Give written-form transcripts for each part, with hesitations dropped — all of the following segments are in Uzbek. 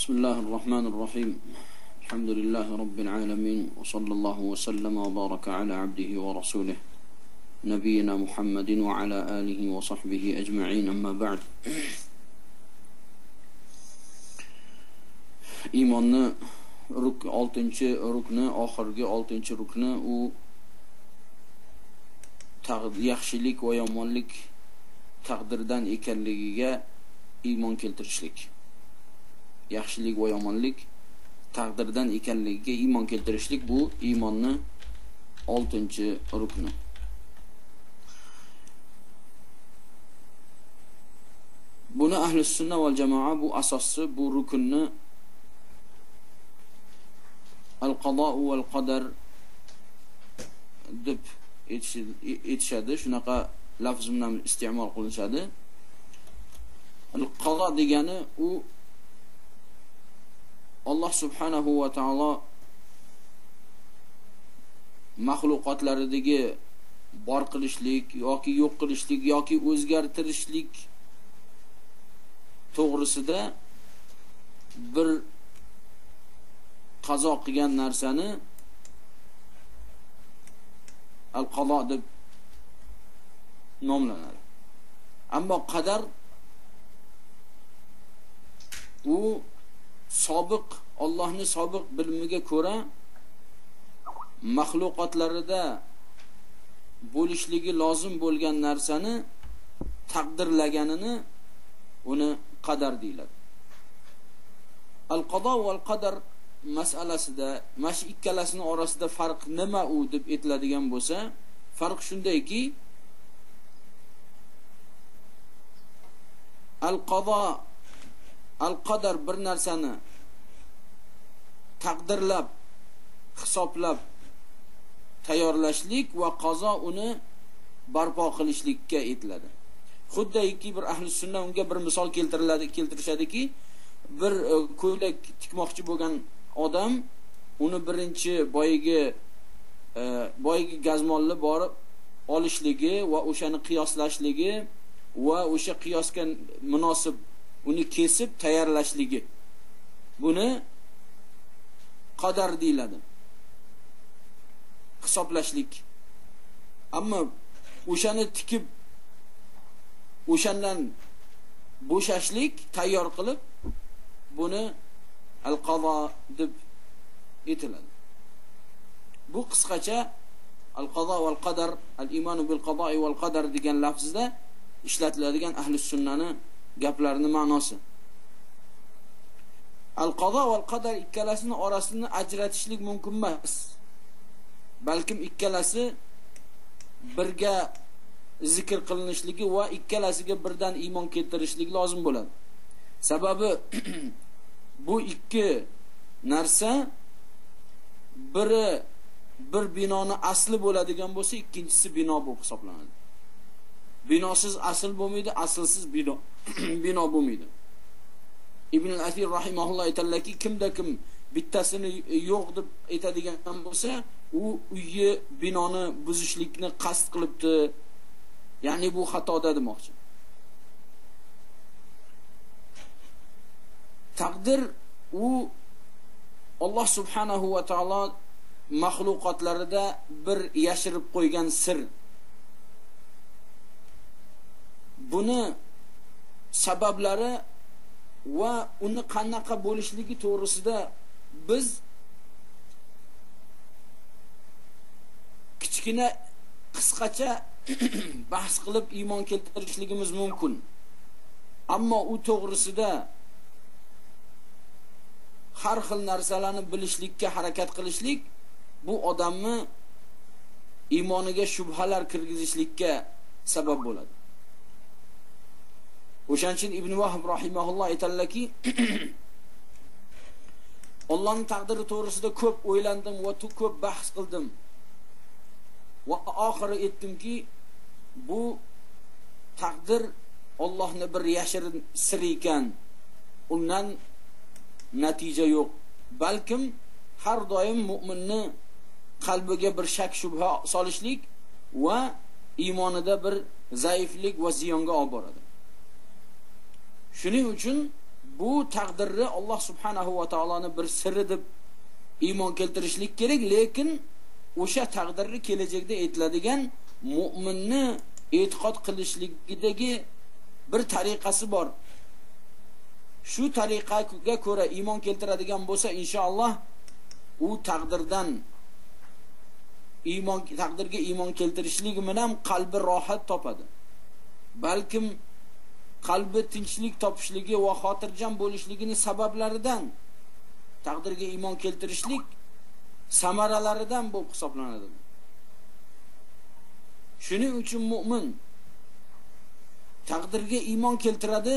بسم الله الرحمن الرحيم الحمد لله رب العالمين وصلى الله وسلم وبارك على عبده ورسوله نبينا محمد وعلى آله وصحبه أجمعين أما بعد إيماننا oltinchi rukni, oxirgi 6 rukni u yaxshilik va yomonlik taqdirdan ekanligiga iymon keltirishlik. Yaxshilik va yomonlik taqdirdan ekanligiga iymon keltirishlik bu iymonning 6-rukni. Buni ahli sunna val jamoa bu asosi, bu rukunni al-qado val qadar deb aytishadi. Shunaqa lafz bilan iste'mol qilinadi. Al-qado degani u Alloh subhanahu va taolo mahluqotlaridagi bor qilishlik yoki yo'q qilishlik yoki o'zgartirishlik to'g'risida bir qazo qilgan narsani al-qado deb nomlanadi. Ammo qadar u sobiq Allohning sobiq bilimiga ko'ra mahluqotlarida bo'lishligi lozim bo'lgan narsani taqdirlaganini uni qadar deyiladi. Al-qado val qadar masalasida mana shu ikkalasining orasida farq nima u deb aytiladigan bo'lsa, farq shundayki, al-qado al-qadar bir narsani taqdirlab, hisoblab tayyorlashlik va qazo uni barpo qilishlikka aytiladi. Xuddiki bir ahli sunna unga bir misol keltirishadiki, bir ko'ylak tikmoqchi bo'lgan odam uni birinchi boyagi gazmolni borib olishligi va o'shani qiyoslashligi va o'sha qiyosga munosib uni kesib tayyorlashligi, buni qadar deyiladi. Hisoblashlik. Ammo o'shani tikib o'shandan bo'shashlik, tayyor qilib buni al-qado deb aytiladi. Bu qisqacha al-qado val qadar, al-iymanu bil qadoi val qadar degan lafzda ishlatiladigan ahli sunnaning gaplarining ma'nosi. Al-qado val qadar ikkalasining orasini ajratishlik mumkin emas. Balkim ikkalasi birga zikr qilinishligi va ikkalasiga birdan iymon keltirishlik lozim bo'ladi. Sababi bu ikki narsa biri bir binoni asli bo'ladigan bo'lsa, ikkinchisi bino bo'lib hisoblanadi. Binosiz asl bo'lmaydi, aslsiz bino bo'lmaydi. Ibn al-Athir rahimahulloh aytadilarki, kimda kim bittasini yo'q deb aytadigan bo'lsa, u uyni, binoni buzishlikni qasd qilibdi. Ya'ni bu xatoda demoqchi. Taqdir u Alloh subhanahu va taolo mahluqotlarida bir yashirib qo'ygan sir. Buni sabablari va uni qanaqa bo'lishligi to'g'risida biz kichkina qisqacha bahs qilib iymon keltirishligimiz mumkin. Ammo u to'g'risida har xil narsalarni bilishlikka harakat qilishlik bu odamni iymoniga shubhalar kirgizishlikka sabab bo'ladi. O'shaning uchun Ibn Vahb rahimahulloh aytadilarki, Allohning taqdiri to'g'risida ko'p o'ylandim va ko'p bahs qildim. Va oxiri aytdimki, bu taqdir Allohning bir yashirin siri ekan. Undan natija yo'q. Balkim har doim mu'minni qalbiga bir shak shubha solishlik va iymonida bir zaiflik va ziyonga olib boradi. Shuning uchun bu taqdirni Alloh subhanahu va taoloni bir siri deb iymon keltirishlik kerak, lekin o'sha taqdirni kelajakda aytiladigan mu'minni e'tiqod qilishligidagi bir tariqasi bor. Shu tariqaga ko'ra iymon keltiradigan bo'lsa, inshaalloh u taqdirga iymon keltirishlik bilan qalbi rohat topadi. Balkim qalbi tinchlik topishligi va xotirjam bo'lishligining sabablaridan taqdirga iymon keltirishlik samaralaridan bo'lib hisoblanadi. Shuning uchun mu'min taqdirga iymon keltiradi.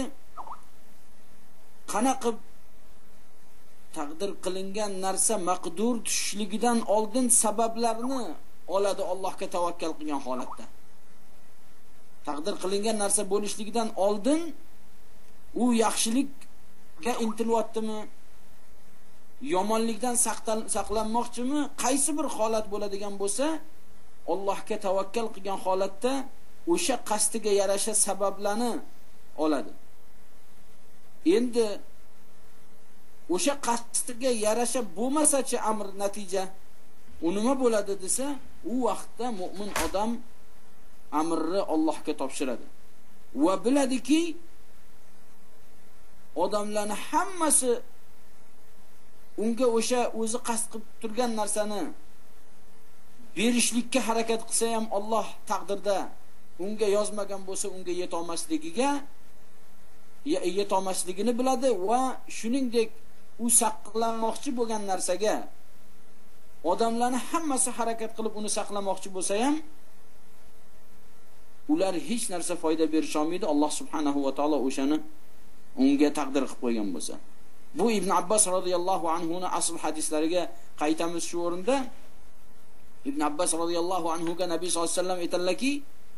Qanaqa taqdir qilingan narsa maqdur tushishligidan oldin sabablarini oladi Allohga tavakkal qilgan holatda. Taqdir qilingan narsa bo'lishligidan oldin u yaxshilikka intilyaptimi, yomonlikdan saqlanmoqchimi, qaysi bir holat bo'ladigan bo'lsa, Allohga tavakkal qilgan holatda o'sha qasdiga yarasha sabablarni oladi. Endi o'sha qasdiga yarasha bo'lmasa-chi amr natija u nima bo'ladi desa, u vaqtda mu'min odam amrni Allohga topshiradi va biladiki, odamlarning hammasi unga o'sha o'zi qasd qilib turgan narsani berishlikka harakat qilsa ham Alloh taqdirda unga yozmagan bo'lsa, unga yetolmasligini biladi va shuningdek u saqlanmoqchi bo'lgan narsaga odamlarning hammasi harakat qilib uni saqlamoqchi bo'lsa ham ular hech narsa foyda berisha olmaydi. Alloh subhanahu va taolo o'shani unga taqdir qilib qo'ygan bo'lsa. Bu Ibn Abbos radhiyallohu anhu ning asl hadislariga qaytamiz shu o'rinda. Ibn Abbos radhiyallohu anhu ga Nabiy sollallohu alayhi vasallam aytdilarki,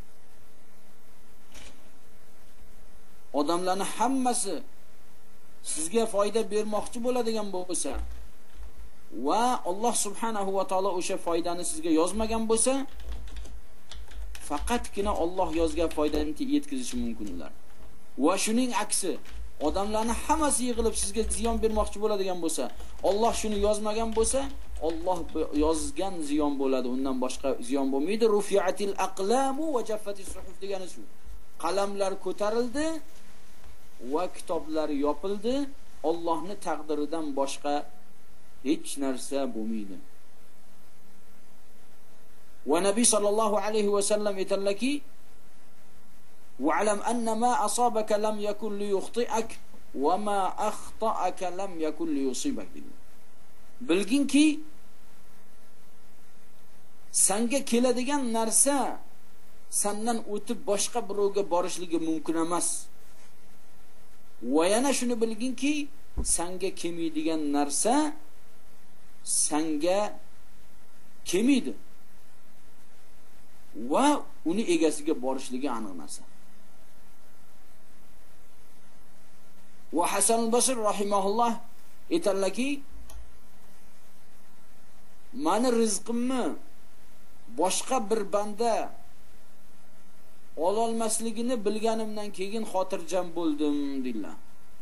odamlarning hammasi sizga foyda bermoqchi bo'ladigan bo'lsa va Alloh subhanahu va taolo o'sha foydani sizga yozmagan bo'lsa, faqatgina Alloh yozgan foydani yetkazishi mumkin ular. Va shuning aksi, odamlarning hammasi yig'ilib sizga ziyon bermoqchi bo'ladigan bo'lsa, Alloh shuni yozmagan bo'lsa, Alloh yozgan ziyon bo'ladi, undan boshqa ziyon bo'lmaydi. Rufi'atil aqlamu va jaffatis suhuf degani shu. Qalamlar ko'tarildi va kitoblar yopildi. Allohning taqdiridan boshqa hech narsa bo'lmaydi. Va Nabiy sallallohu alayhi va sallam aytdilarki, "Wa'lam anna ma asabaka lam yakun liyukhti'ak wa ma akhta'aka lam yakun liyusibak." Bilginki, senga keladigan narsa sendan o'tib boshqa birovga borishligi mumkin emas. Va yana shuni bilginki, senga kelmaydigan narsa senga kelmaydi va uni egasiga borishligi aniq narsa. Va Hasan al-Basri rahimahulloh aytdilarki, mani rizqimni boshqa bir banda ololmasligini bilganimdan keyin xotirjam bo'ldim deydilar.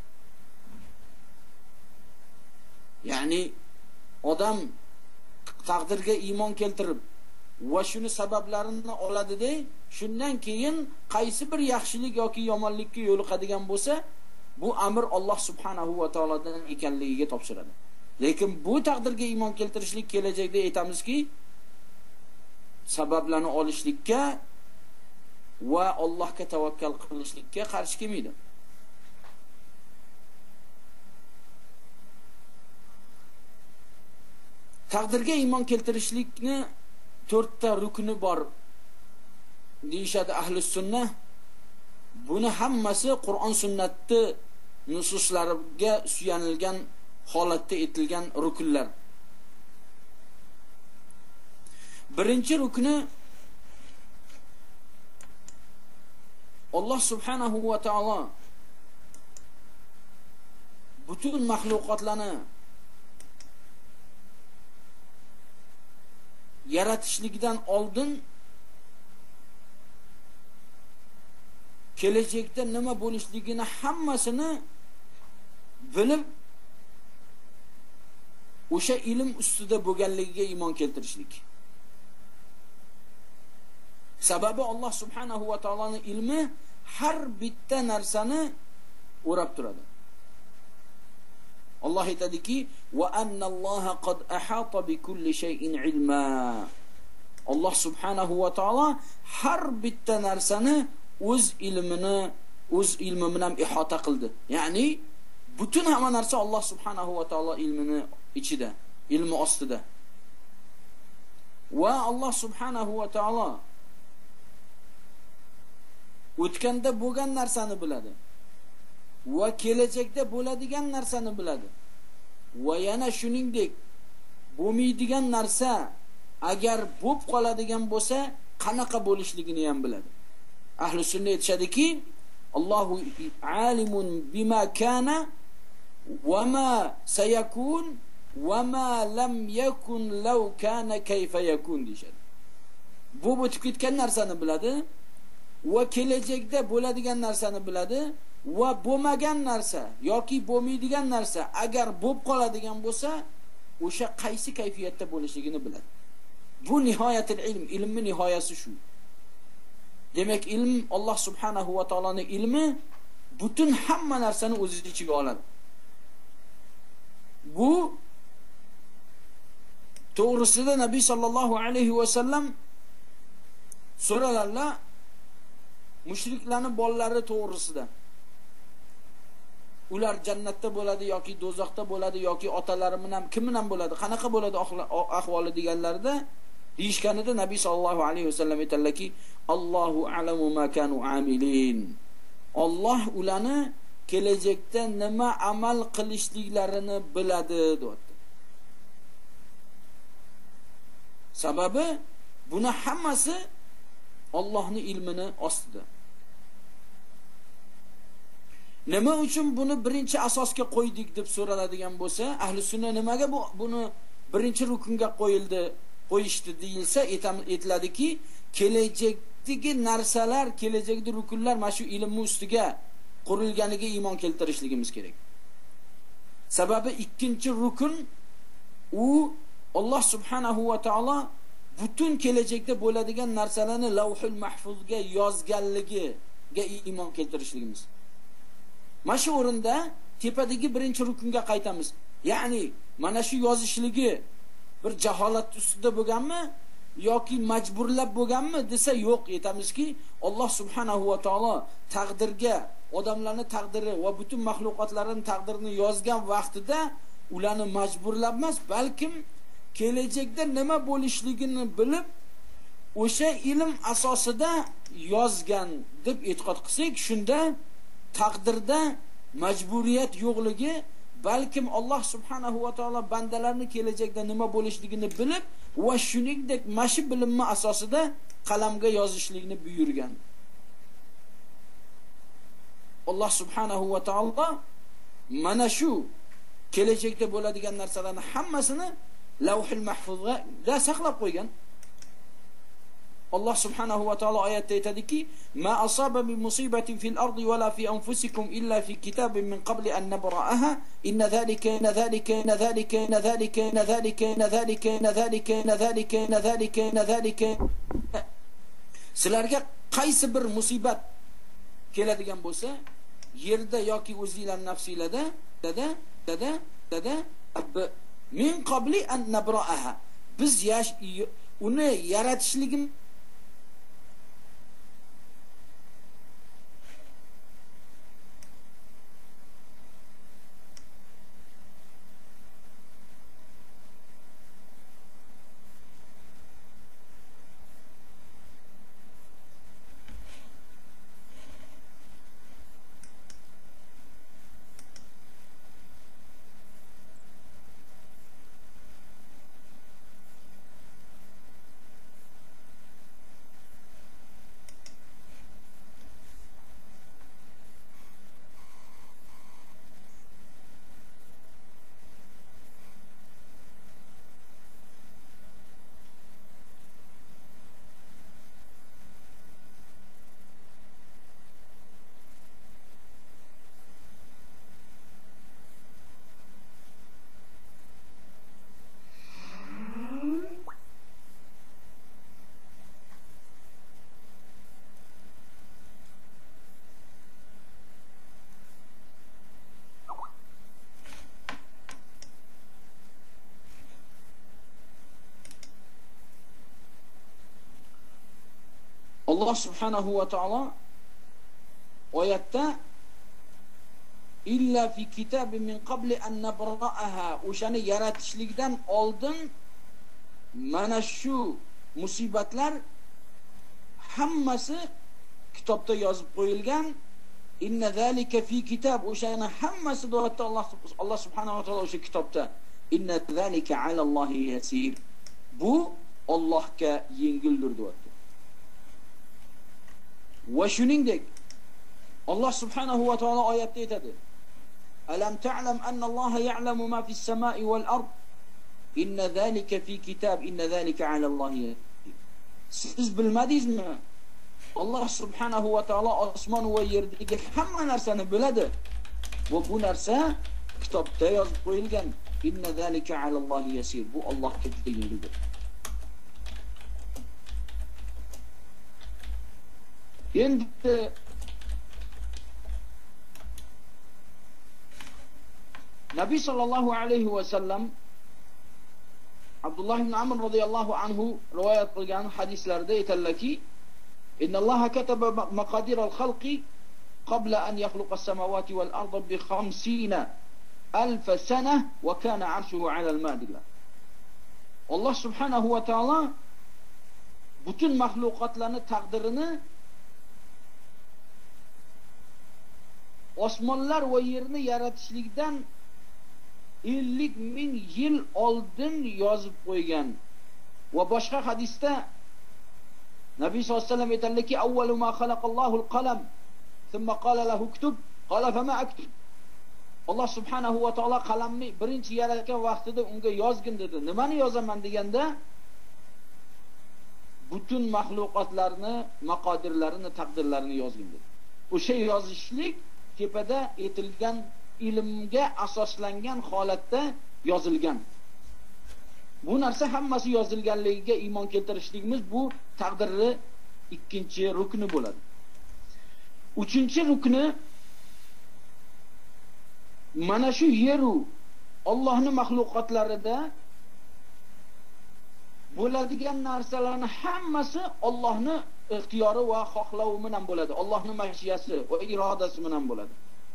Ya'ni odam taqdirga iymon keltirib va shuni sabablarini oladi-da, shundan keyin qaysi bir yaxshilik yoki yomonlikka yo'liqadigan bo'lsa, bu amr Alloh subhanahu va taolodan ekanligiga topshiradi. Lekin bu taqdirga iymon keltirishlik kelajakda aytamizki, sabablarni olishlikka va Allohga tavakkal qilishlikka qarshi kelmaydi. Taqdirga iymon keltirishlikni 4 ta rukni bor deyshadi ahli sunnah. Buni hammasi Qur'on sunnatni nususlariga suyanilgan holatda aytilgan rukunlar. Birinchi rukni Alloh subhanahu va taolo butun mahluqotlarni yaratishlikdan oldin kelajakda nima bo'lishligini hammasini bilib o'sha ilm ustida bo'lganligiga iymon keltirishlik. Sababi Alloh subhanahu va taoloning ilmi har bitta narsani o'rab turadi. Alloh aytadiki: "Va annalloha qad ahata bi kulli shay'in ilma." Alloh subhanahu va taolo har bitta narsani o'z ilmi bilan ihota qildi. Ya'ni butun hamma narsa Alloh subhanahu va taolo ilmini ichida, ilmi ostida. Va Alloh subhanahu va taolo o'tganda bo'lgan narsani biladi va kelajakda bo'ladigan narsani biladi. Va yana shuningdek bo'lmaydigan narsa agar bo'lib qoladigan bo'lsa qanaqa bo'lishligini ham biladi. Ahli sunna aytishadiki: Allohu alimun bima kana va ma sayakun va ma lam yakun law kana kayfa yakun deyshadi. Bu o'tib ketgan narsani biladi va kelajakda bo'ladigan narsani biladi va bo'lmagan narsa yoki bo'lmaydigan narsa agar bo'lib qoladigan bo'lsa o'sha qaysi kayfiyatda bo'lishligini biladi. Bu nihoyatul ilm, ilmning nihoyasi shu. Demak, ilm Alloh subhanahu va taoloning ilmi butun hamma narsani o'z ichiga oladi. Bu to'g'risida Nabiy sallallohu alayhi va sallam so'ralarlar mushriklarning bolalari to'g'risida. Ular jannatda bo'ladi yoki do'zaxda bo'ladi yoki otalari bilan kim bilan bo'ladi, qanaqa bo'ladi ahvoli deganlarda deyishganida Nabiy sallallohu alayhi vasallam aytadilarki: Allohu a'lamu ma kanu amilin. Alloh ularni kelajakda nima amal qilishliklarini biladi dedi. Sababi buni hammasi Allohning ilmini ostida. Nima uchun buni birinchi asosga qo'ydik deb so'raladigan bo'lsa, ahli sunna nimaga buni birinchi rukunga qo'yishdi deyilsa, aytiladiki, kelajakdagi narsalar, kelajakdagi rukunlar mana shu ilmning ustiga qurilganiga iymon keltirishligimiz kerak. Sababi ikkinchi rukun u Alloh subhanahu va taolo butun kelajakda bo'ladigan narsalarni Lavhul Mahfuzga yozganligiga iymon keltirishligimiz. Mana shu o'rinda tepadagi birinchi rukunga qaytamiz. Ya'ni mana shu yozishligi bir jaholat ustida bo'lganmi yoki majburlab bo'lganmi desa yo'q, aytamizki, Alloh subhanahu va taolo taqdirga, odamlarning taqdiri va butun mahluqotlarning taqdirini yozgan vaqtida ularni majburlab emas, balkim kelajakda nima bo'lishligini bilib o'sha ilm asosida yozgan deb e'tiqod qilsak, shunda taqdirda majburiyat yo'qligi, balkim Alloh subhanahu va taolo bandalarni kelajakda nima bo'lishligini bilib va shuningdek mashi bilimni asosida qalamga yozishlikni buyurgan. Alloh subhanahu va taolo mana shu kelajakda bo'ladigan narsalarni hammasini Lavhul Mahfuzga saqlab qo'ygan. Alloh subhanahu va taolo oyatda aytadiki: "Ma asaba min musibatin fil ardi wala fi anfusikum illa fi kitabin min qabli an nabra'aha inna dhalika Sizlarga qaysi bir musibat keladigan bo'lsa, yerda yoki o'zingizlar nafsingizlarda min qabli an nabra'aha, biz uni yaratishligimiz Alloh subhanahu va taolo oyatda illa fi kitabin min qabli an nabra'aha, o'shani yaratishlikdan oldin mana shu musibatlar hammasi kitobda yozib qo'yilgan. Inna zalika fi kitab, o'shani hammasi deyapti Alloh subhanahu va taolo o'sha kitobda. Inna zalika ala Allohi yasir, bu Allohga yengildir deyapti. Va shuningdek Alloh subhanahu va taolo oyatda aytadi: Alam ta'lam anna Alloha ya'lamu ma fis samai wal ard, inna zalika fi kitab, inna zalika ala Allohi yasir. Siz bilmadingizmi? Alloh subhanahu va taolo osmon va yerdagi hamma narsani biladi va bu narsa kitobda yozib qo'yilgan. Inna zalika ala Allohi yasir, bu Allohga juda yengildir. Endi Nabiy sallallohu alayhi va sallam Abdullah ibn Amr radhiyallohu anhu rivoyat qilgan hadislarda aytadilarki: Inna Alloha kataba maqadir al-khalqi qabla an yakhluqa as-samawati wal arda bi 50,000 sana wa kana 'arshuhu 'ala al-ma'. Alloh subhanahu va taolo butun mahluqotlarning taqdirini osmonlar va yerni yaratishlikdan 50,000 yil oldin yozib qo'ygan. Va boshqa hadisda Nabiy sollallohu alayhi vasallam aytadilarki: "Avvalu ma xalaqallohu al-qalam, thumma qala lahu uktub, qala fama aktub." Alloh subhanahu va taolo qalamni birinchi yaratgan vaqtida unga yozgin dedi. Nimani yozaman deganda, butun mahluqotlarni, maqodirlarini, taqdirlarini yozgin dedi. O'sha yozishlik tepada aytilgan ilmga asoslangan holatda yozilgan. Bu narsa hammasi yozilganligiga iymon keltirishligimiz bu taqdirni ikkinchi rukni bo'ladi. Uchinchi rukni mana shu yeru Allohning mahluqotlarida bo'ladigan narsalarning hammasi Allohning ixtiyori va xohlovi bilan bo'ladi. Allohning mashiyasi va irodasi bilan bo'ladi.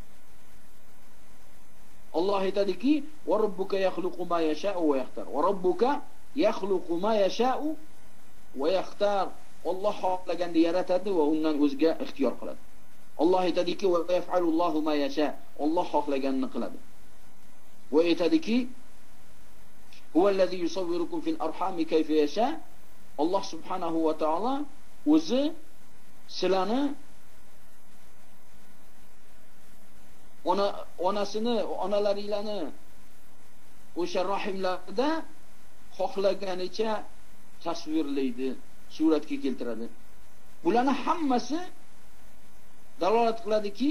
Alloh aytadiki: "Va robbuka yakhluqu ma yasha'u va yaxtar." Va robbuka yakhluqu ma yasha'u va yaxtar. Alloh xohlaganda yaratadi va undan o'ziga ixtiyor qiladi. Alloh aytadiki: "Va yaf'alullohu ma yasha." Alloh xohlaganini qiladi. Va aytadiki: "Huvallazi yusawwirukum fil arhami kayfa yasha." Alloh subhanahu va taolo o'zi sizlarni onalaringlarni o'sha rahimlarda xohlaganicha tasvirlaydi, suratga keltiradi. Bularning hammasi dalolat qiladiki,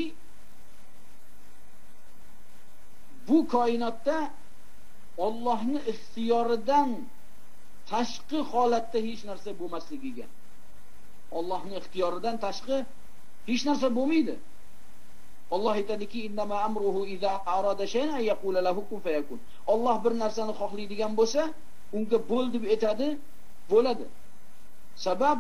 bu koinotda Allohning ixtiyoridan tashqi holatda hech narsa bo'lmasligiga. Allohning ixtiyoridan tashqi hech narsa bo'lmaydi. Alloh aytadiki: "Innama amruhu idza arada shay'an yaqulu lahu kun fayakun." Alloh bir narsani xohlaydigan bo'lsa, unga bo'l deb aytadi, bo'ladi. Sabab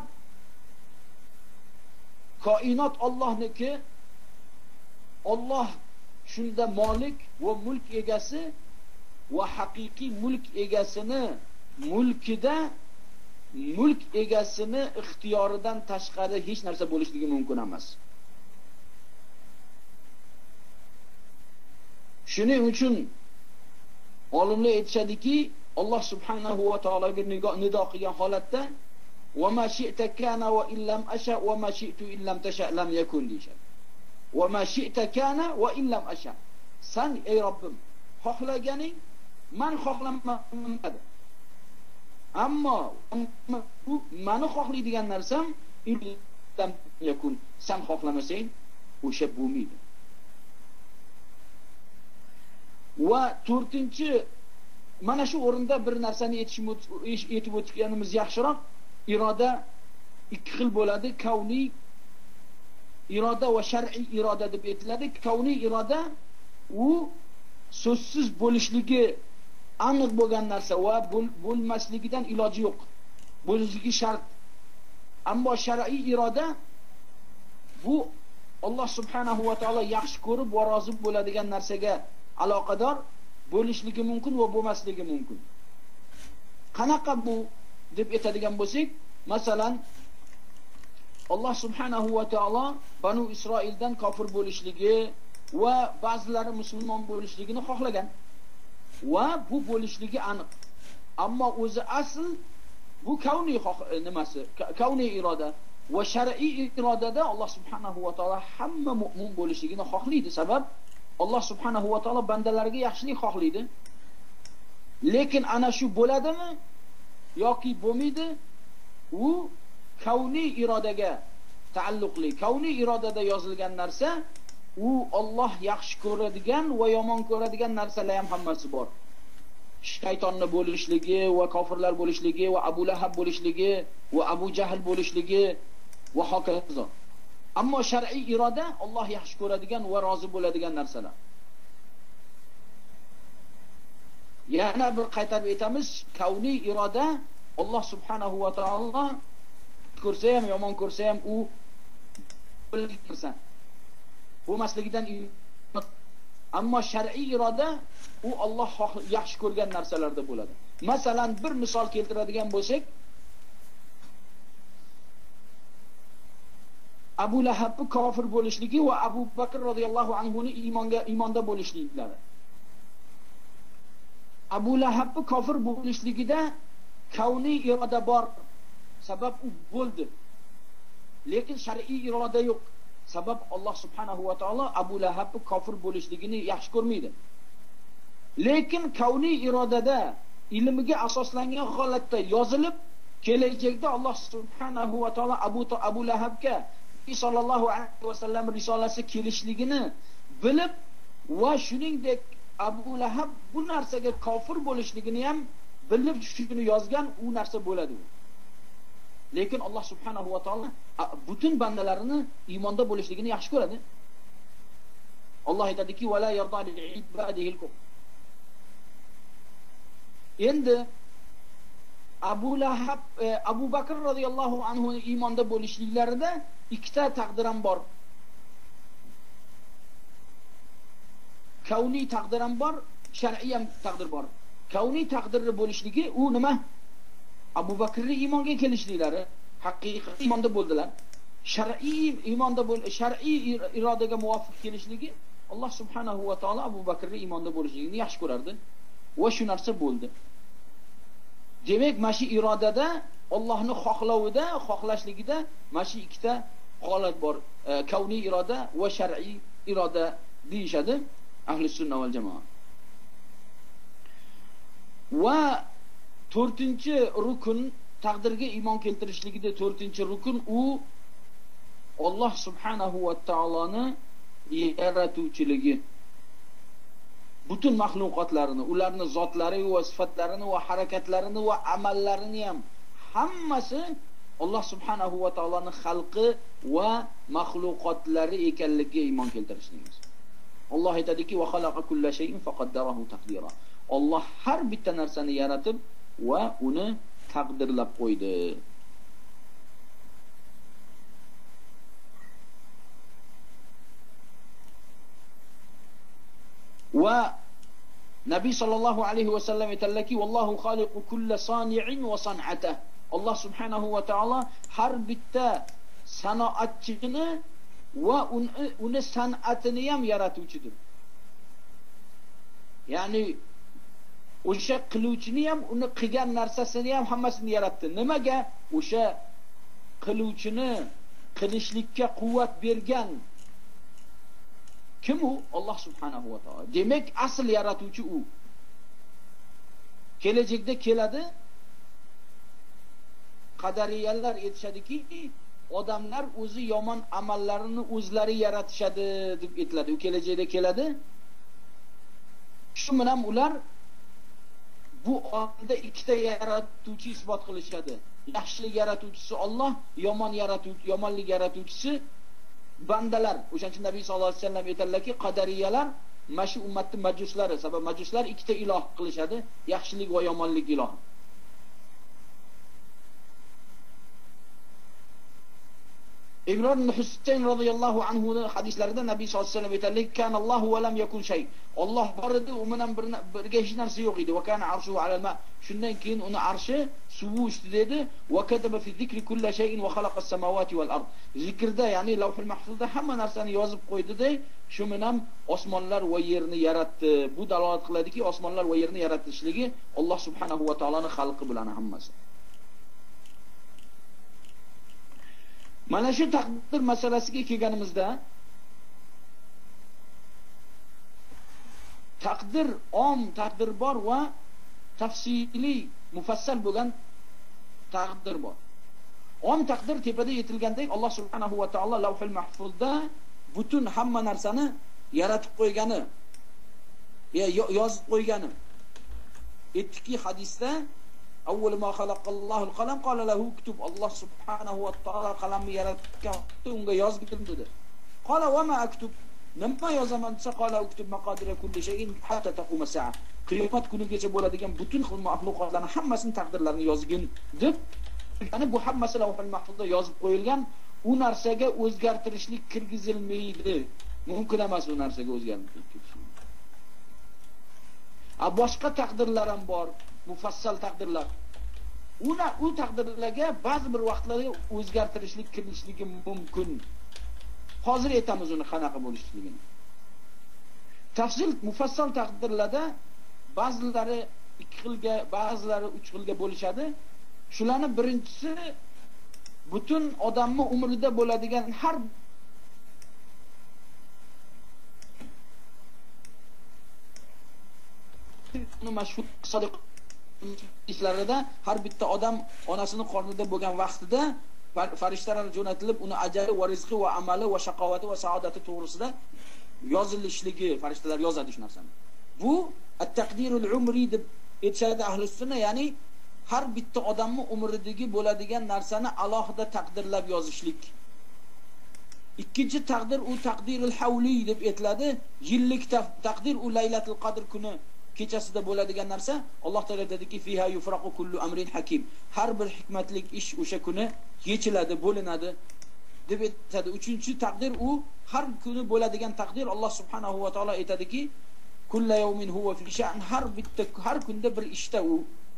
koinot Allohniki. Alloh shunda molik va mulk egasi va haqiqiy mulk egasini mulkida mulk egasini ixtiyoridan tashqari hech narsa bo'lishligi mumkin emas. Shuning uchun olimlar aytishadiki, Alloh subhanahu va taologa nido qilgan holatda va ma shi'ta kana va illam asha va ma shi'tu illam tasha lam yakun deyshadi. Va ma shi'ta kana va illam asha. Sen ey Robbim xohlaganing, men xohlamadim. Ammo bu meni xohlaydigan narsam illam yakun. Sen xohlamasang o'sha bo'lmaydi. Va to'rtinchi, mana shu o'rinda bir narsani aytib o'tganimiz yaxshiroq. Iroda ikki xil bo'ladi, kavniy iroda va shar'iy iroda deb aytiladi. Kavniy iroda u so'zsiz bo'lishligi aniq bo'lgan narsa va bo'lmasligidan iloji yo'q. Bo'lishligi shart. Ammo shar'iy iroda bu Alloh subhanahu va taolo yaxshi ko'rib va rozi bo'ladigan narsaga aloqador bo'lishligi mumkin va bo'lmasligi mumkin. Qanaqa bu deb aytadigan bo'lsak, masalan, Alloh subhanahu va taolo Banu Isroildan kofir bo'lishligi va ba'zilari musulmon bo'lishligini xohlagan va bu bo'lishligi aniq. Ammo o'zi asl bu kavniy nimasi, kavniy iroda va shar'iy irodada Alloh subhanahu va taolo hamma mu'min bo'lishligini xohlaydi. Sabab Alloh subhanahu va taolo bandalariga yaxshilik xohlaydi. Lekin ana shu bo'ladimi yoki bo'lmaydi, u kavniy irodaga taalluqli. Kavniy irodada yozilgan narsa, u Alloh yaxshi ko'radigan va yomon ko'radigan narsalar ham hammasi bor. Shaytonni bo'lishligi va kofirlar bo'lishligi va Abu Lahab bo'lishligi va Abu Jahl bo'lishligi va hokazo. Ammo shar'iy iroda Alloh yaxshi ko'radigan va rozi bo'ladigan narsalar. Yana bir qaytarib aytamiz, kavniy iroda Alloh subhanahu va taolo ko'rsa ham, yomon ko'rsa ham u bo'lsa bo'lmasligidan. Ammo shar'iy iroda u Alloh yaxshi ko'rgan narsalarda bo'ladi. Masalan, bir misol keltiradigan bo'lsak, Abu Lahabning kofir bo'lishligi va Abu Bakr radhiyallohu anhuning iymonda bo'lishliklari. Abu Lahabning kofir bo'lishligida kavniy iroda bor, sabab u bo'ldi. Lekin shar'iy iroda yo'q. Sabab Alloh subhanahu va taolo Abu Lahabning kofir bo'lishligini yaxshi ko'rmaydi. Lekin kavniy irodada ilmiga asoslangan holatda yozilib, kelajakda Alloh subhanahu va taolo Abu Lahabga sallallohu alayhi va sallam risolasi kelishligini bilib va shuningdek Abu Lahab bu narsaga kofir bo'lishligini ham bilib shuni yozgan, u narsa bo'ladi. Lekin Alloh subhanahu va taolo butun bandalarini iymonda bo'lishligini yaxshi ko'radi. Alloh aytadiki: "Va la yarda li ibadihi al-kufr." Endi Abu Lahab, Abu Bakr radhiyallohu anhu iymonda bo'lishliklarida ikkita taqdir ham bor. Kavniy taqdir ham bor, shar'iy ham taqdir bor. Kavniy taqdirni bo'lishligi u nima? Abu Bakrning iymonga kelishliklari, haqiqiy iymonda bo'ldilar. Shar'iy iymonda shar'iy irodaga muvofiq kelishligi Alloh subhanahu va taolo Abu Bakrning iymonda bo'lishligini yaxshi ko'rardi va shu narsa bo'ldi. Demak, mashi irodada, Allohning xohlovida, xohlashligida mashi ikkita holat bor. Kavniy iroda va shar'iy iroda deyishadi ahli sunna val jamoa. Va 4-rukun, taqdirga iymon keltirishligida 4-rukun, u Alloh subhanahu va taoloni yaratuvchiligi. Butun mahluqotlarini, ularning zotlari va sifatlarini va harakatlarini va amallarini ham hammasi Alloh subhanahu va taoloning xalqi va mahluqotlari ekanligiga iymon keltirishligimiz. Alloh aytadiki: "Va xalaqa kulla shay'in faqaddarahu taqdira." Alloh har bitta narsani yaratib va uni taqdirlab qo'ydi. Va Nabiy sallallohu alayhi va sallam aytadilarki: "Vallohu xaliqu kulla sani'in va san'atah." Alloh subhanahu va taolo har bitta sanoatchini va uni san'atini ham yaratuvchidir. Ya'ni o'sha qiluvchini ham, uni qilgan narsasini ham hammasini yaratdi. Nimaga? O'sha qiluvchini qilishlikka quvvat bergan kim u? Alloh subhanahu va taolo. Demak, asl yaratuvchi u. Kelajakda keladi. Qadariyalar aytishadiki, odamlar o'zi yomon amallarini o'zlari yaratishadi deb aytiladi. U kelajakda keladi. Shu bilan ular bu olamda ikkita yaratuvchi isbot qilishadi. Yaxshilik yaratuvchisi Alloh, yomonlik yaratuvchisi bandalar. O'shancha Nabiy sollallohu alayhi vasallam aytadilarki, qadariyalar mashi ummatning majuslari, sabab majuslar ikkita iloh qilishadi, yaxshilik va yomonlik ilohi. İmran ibn Husayn radhiyallohu anhuning hadislarida Nabiy sollallohu alayhi vasallam aytadilar: "Kan Allohu va lam yakun shay." Alloh bor edi, u bilan birga hech narsa yo'q edi. Va kana arshuhu alal ma. Shundan keyin uni arshi suv ustida edi. Va kataba fi zikri kulli shay'in va khalaqa as-samawati wal ard. Zikrda, ya'ni Lavhul Mahfuzda hamma narsani yozib qo'ydi-da, shu bilan osmonlar va yerni yaratdi. Bu dalolat qiladiki, osmonlar va yerni yaratishligi Alloh subhanahu va taoloning xalqi bilan hammasi. Mana shu taqdir masalasiga kelganimizda taqdir taqdir bor va tafsiliy mufassal bo'lgan taqdir bor. Taqdir tepada yetilgandek Alloh subhanahu va taolo Lavhul Mahfuzda butun hamma narsani yaratib qo'ygani, yozib qo'ygani. Aytdiki hadisda avval ma xalaqallohu al-qalam qala lahu uktub. Alloh subhanahu va taolo qalamni yaratgan, unga yozgin dedi. Qala va ma aktub? Nima yozaman desa qala uktub maqadira kulli shay'in hatta taqum as-sa'a. Qiyomat kunigacha bo'ladigan butun maxluqotlarning hammasini taqdirlarini yozgin deb, ya'ni bu hammasi Lavhul Mahfuzda yozib qo'yilgan. U narsaga o'zgartirishlik kirgizilmaydi. Mumkin emas u narsaga o'zgartirishlik. Boshqa taqdirlar ham bor, mufassal taqdirlar. U taqdirlarga ba'zi bir vaqtlarda o'zgartirishlik kirishligi mumkin. Hozir aytamiz uni qanaqa bo'lishligini. Tafsil mufassal taqdirlarda ba'zilari 2 xilga, ba'zilari 3 xilga bo'lishadi. Shularning birinchisi butun odamning umrida bo'ladigan har mashhur sodiq ishlarida har bitta odam onasining qornida bo'lgan vaqtida farishtalar jo'natilib uni ajali va rizqi va amali va shaqovati va saodati to'g'risida yozilishligi, farishtalar yozadi shu narsani. Bu at-taqdirul umri deb aytishadi ahli sunna, ya'ni har bitta odamning umridagi bo'ladigan narsani alohida taqdirlab yozishlik. Ikkinchi taqdir u taqdirul havli deb aytiladi. Yillik taqdir u Laylatul Qadr kuni kechasida bo'ladigan narsa. Alloh taolo aytadiki, fiha yufraqu kullu amrin hakim. Har bir hikmatlik ish o'sha kuni yechiladi, bo'linadi deb aytadi. Uchinchi taqdir u har kuni bo'ladigan taqdir. Alloh subhanahu va taolo aytadiki, kullu yawmin huwa fi sha'n. Har kunda bir ishda u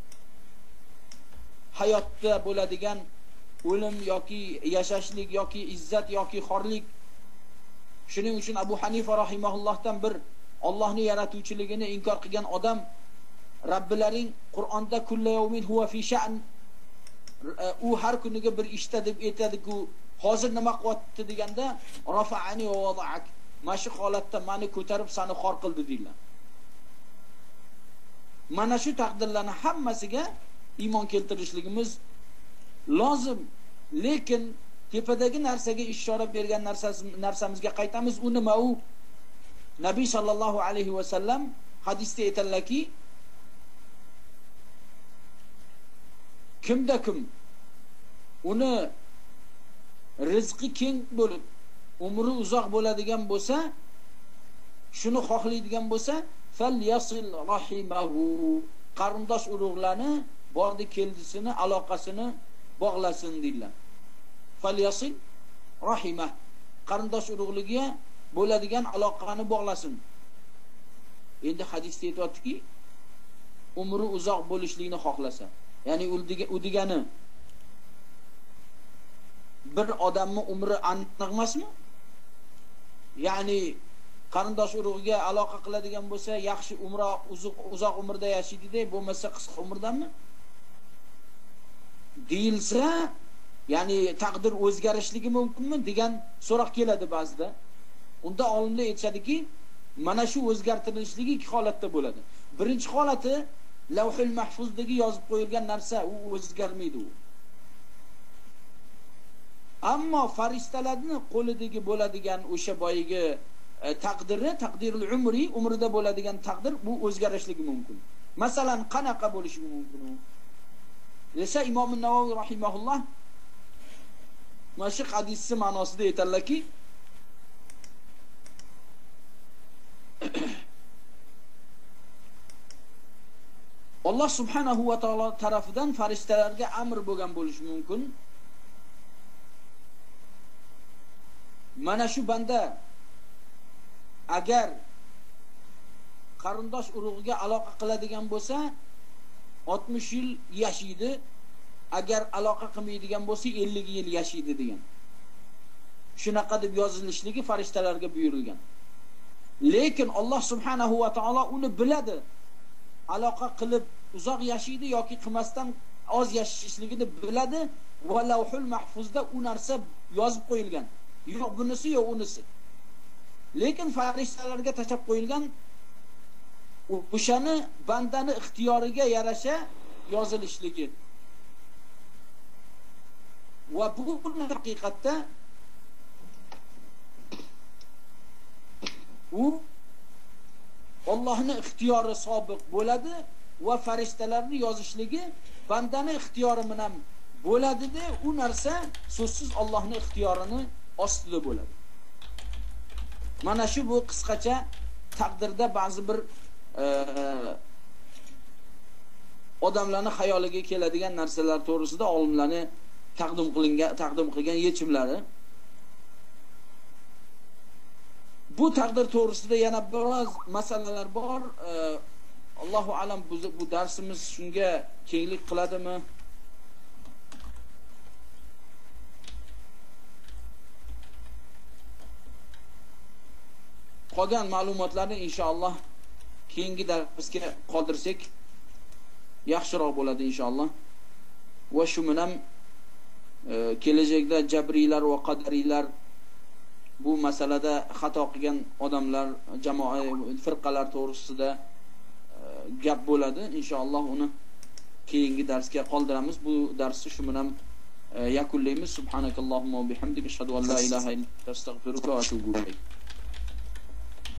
hayotda bo'ladigan o'lim yoki yashashlik yoki izzat yoki xorlik. Shuning uchun Abu Hanifa rahimahullohdan bir Allohning yaratuvchiligini inkor qilgan odam Robbilaring Qur'onda kullu yawmin huwa fi sha'n, u har kuniga bir ishda deb aytadi-ku, hozir nima qilyapti deganda rafa'ani va wada'ak, mana shu holatda meni ko'tarib seni xor qildi deydilar. Mana shu taqdirlarning hammasiga iymon keltirishligimiz lozim. Lekin tepadagi narsaga ishora bergan narsamizga qaytamiz. U nima? U Nabiy sallallohu alayhi va sallam hadisda aytadilarki, kimda kim uni rizqi keng bo'lib, umri uzoq bo'ladigan bo'lsa, shuni xohlaydigan bo'lsa, falyasil rahimahu, qarindosh urug'larni bordi keldisini, aloqasini bog'lasin deydilar. Falyasil rahimah, qarindosh urug'ligiga bo'ladigan aloqani bog'lasin. Endi hadisda aytayotdiki, umri uzoq bo'lishligini xohlasa, ya'ni u degani bir odamning umri aniq emasmi? Ya'ni qarindosh urug'iga aloqa qiladigan bo'lsa, yaxshi uzoq umrda yashaydi-da, bo'lmasa qisqa umrdanmi? Deyilsa, ya'ni taqdir o'zgarishligi mumkinmi degan so'roq keladi ba'zida. Unda olimlar aytishadiki, mana shu o'zgartirishligi 2 holatda bo'ladi. Birinchi holati Lavhul Mahfuzdagi yozib qo'yilgan narsa, u o'zgarmaydi u. Ammo farishtalarning qo'lidagi bo'ladigan o'sha boyigi taqdiri, taqdirul umri, umrida bo'ladigan taqdir, bu o'zgarishligi mumkin. Masalan, qanaqa bo'lishi mumkin u? Desa Imom an-Navoiy rahimahulloh mana shu hadisning ma'nosida aytadilarki, Alloh subhanahu va taolo tarafidan farishtalarga amr bo'lgan bo'lishi mumkin. mana shu banda agar qarindosh urug'iga aloqa qiladigan bo'lsa 60 yil yashaydi, agar aloqa qilmaydigan bo'lsa 50 yil yashaydi degan. Shunaqa deb yozilishligi farishtalarga buyurilgan. Lekin Alloh subhanahu va taolo uni biladi. Aloqa qilib uzoq yashaydi yoki qilmasdan oz yashashligini biladi va lavhul mahfuzda u narsa yozib qo'yilgan. Yo'q bunisi, yo'q unisi. Lekin farishtalarga tashab qo'yilgan, o'shani bandani ixtiyoriga yarasha yozilishligi. Va bu haqiqatda u Allohning ixtiyori sobiq bo'ladi va farishtalarning yozishligi bandani ixtiyori bilan bo'ladi-da, u narsa so'zsiz Allohning ixtiyorini ostida bo'ladi. Mana shu bu qisqacha taqdirda ba'zi bir odamlarning xayoliga keladigan narsalar to'g'risida olimlarning taqdim qilgan yechimlari. Bu taqdir to'g'risida yana biroz masalalar bor. Allohu alam bu darsimiz shunga kenglik qiladimi? Qolgan ma'lumotlarni inshaalloh keyingi darsga qoldirsak yaxshiroq bo'ladi inshaalloh. Va shu bilan kelajakda jabriylar va qadariylar bu masalada xato qilgan odamlar, jamoa, firqalar to'g'risida gap bo'ladi. Inshaalloh uni keyingi darsga qoldiramiz. Bu darsni shu bilan yakunlaymiz. Subhanakallohumma va bihamdika ashhadu an la ilaha illa anta astag'firuka va atubu ilayk.